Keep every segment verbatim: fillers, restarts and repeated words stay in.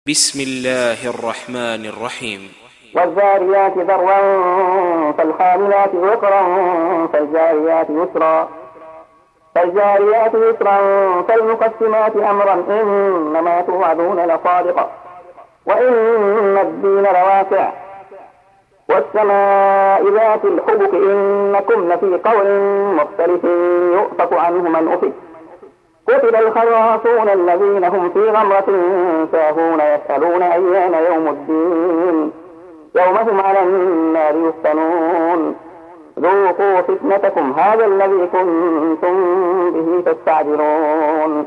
بسم الله الرحمن الرحيم. والذاريات ذروا فالحاملات وقرا فالجاريات يسرا فالجاريات يسرا فالمقسمات أمرا إنما توعدون لصادق وإن الدين لواقع والسماء ذات الحبك إنكم لفي قول مختلف يؤفك عنه من أفك قتل الخراصون الذين هم في غمرة ساهون يسألون أيان يوم الدين يوم هم على النار يفتنون ذوقوا فتنتكم هذا الذي كنتم به تستعجلون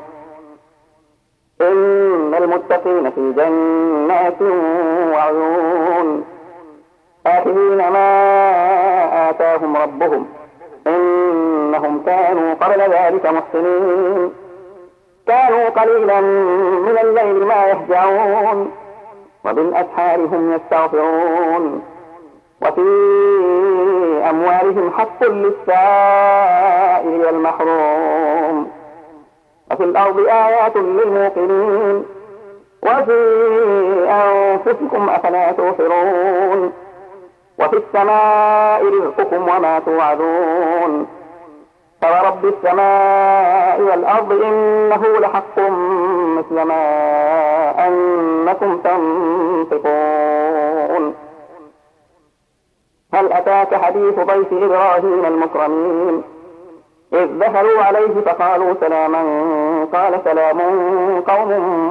إن المتقين في جنات وعيون آخذين ما آتاهم ربهم إنهم كانوا قبل ذلك محسنين كانوا قليلا من الليل ما يهجعون وبالأسحار هم يستغفرون وفي أموالهم حق للسائل والمحروم وفي الأرض آيات للموقنين وفي أنفسكم أفلا تبصرون وفي السماء رزقكم وما توعدون فورب السماء والأرض إنه لحق مثل ما أنكم تنطقون هل أتاك حديث ضيف إبراهيم المكرمين إذ دخلوا عليه فقالوا سلاما قال سلام قوم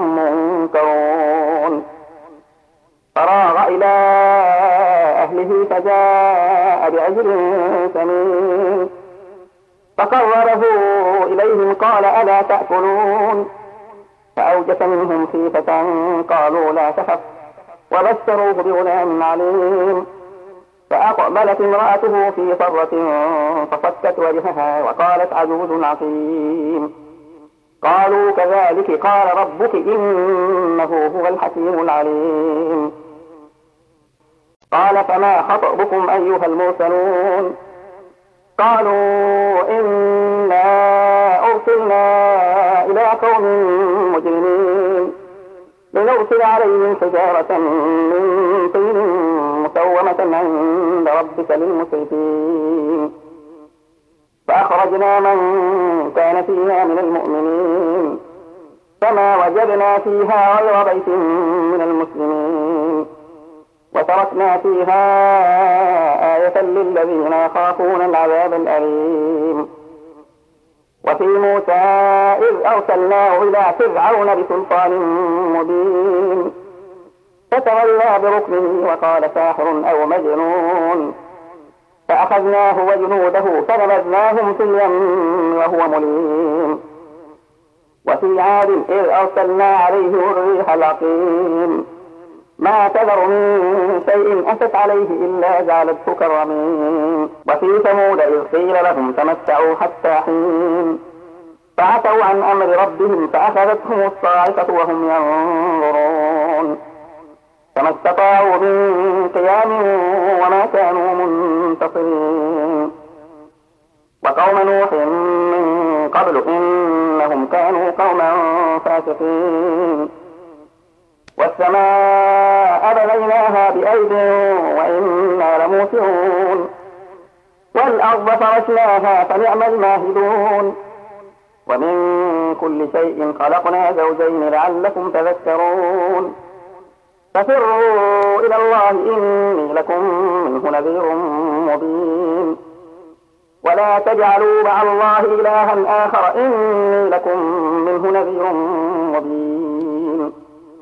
منكرون فراغ إلى أهله فجاء بعجل سمين فقربه إليهم قال ألا تأكلون فأوجس منهم خيفة قالوا لا تخف وبشروه بغلام عليم فأقبلت امرأته في صرة فصكت وجهها وقالت عجوز عقيم قالوا كذلك قال ربك إنه هو الحكيم العليم قال فما خطبكم أيها المرسلون قالوا إنا أرسلنا إلى قوم مجرمين لنرسل عليهم حجارة من طين مسومة عند ربك للمسرفين فأخرجنا من كان فيها من المؤمنين فما وجدنا فيها غير بيت من المسلمين وتركنا فيها آية للذين يخافون العذاب الأليم وفي موسى إذ أرسلناه إلى فرعون بسلطان مبين فتولى بركنه وقال ساحر أو مجنون فأخذناه وجنوده فنبذناهم في اليم وهو مليم وفي عاد إذ أرسلنا عليهم الريح العقيم ما تذر من شيء أتت عليه إلا جعلته كالرميم وفي ثمود إذ قيل لهم تمتعوا حتى حين فعتوا عن أمر ربهم فأخذتهم الصاعقة وهم ينظرون فما استطاعوا من قيام وما كانوا منتصرين وقوم نوح من قبل إنهم كانوا قوما فاسقين والسماء بنيناها بأيد وإنا لموسعون والأرض فرشناها فنعم الماهدون ومن كل شيء خلقنا زوجين لعلكم تذكرون ففروا إلى الله إني لكم منه نذير مبين ولا تجعلوا مع الله إلها آخر إني لكم منه نذير مبين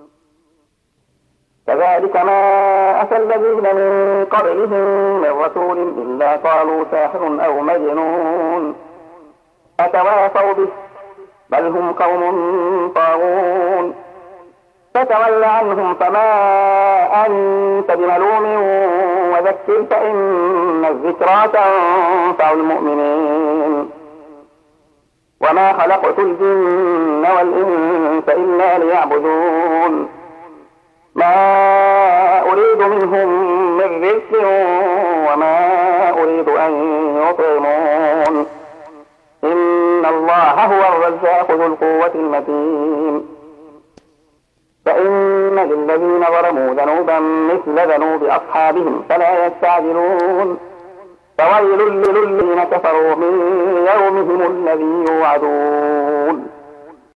كذلك ما أتى الذين من قبلهم من رسول إلا قالوا ساحر أو مجنون أتواصوا به بل هم قوم طاغون فتول عنهم فما أنت بملوم وذكر فإن الذكرى تنفع المؤمنين وما خلقت الجن والإنس إلا ليعبدون ما أريد منهم من رزق وما أريد أن يطعمون إن الله هو الرزاق ذو القوة المتين فإن للذين ظلموا ذنوبا مثل ذنوب أصحابهم فلا يستعجلون فويل للذين كفروا من يومهم الذي يوعدون